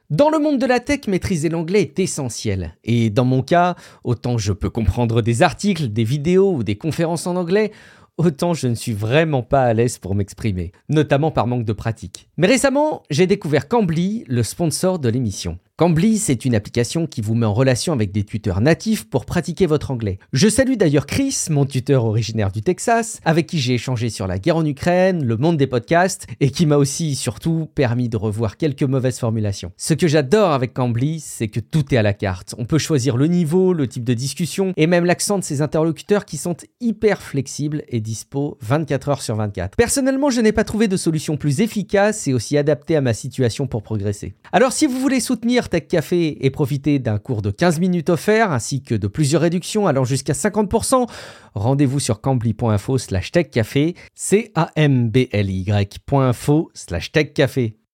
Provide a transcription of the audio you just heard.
Dans le monde de la tech, maîtriser l'anglais est essentiel. Et dans mon cas, autant je peux comprendre des articles, des vidéos ou des conférences en anglais, autant je ne suis vraiment pas à l'aise pour m'exprimer, notamment par manque de pratique. Mais récemment, j'ai découvert Cambly, le sponsor de l'émission. Cambly, c'est une application qui vous met en relation avec des tuteurs natifs pour pratiquer votre anglais. Je salue d'ailleurs Chris, mon tuteur originaire du Texas, avec qui j'ai échangé sur la guerre en Ukraine, le monde des podcasts, et qui m'a aussi surtout permis de revoir quelques mauvaises formulations. Ce que j'adore avec Cambly, c'est que tout est à la carte. On peut choisir le niveau, le type de discussion, et même l'accent de ses interlocuteurs qui sont hyper flexibles et dispo 24 heures sur 24. Personnellement, je n'ai pas trouvé de solution plus efficace et aussi adaptée à ma situation pour progresser. Alors si vous voulez soutenir Tech Café et profiter d'un cours de 15 minutes offert ainsi que de plusieurs réductions allant jusqu'à 50%, rendez-vous sur cambly.info/techcafé, cambly.info/techcafé.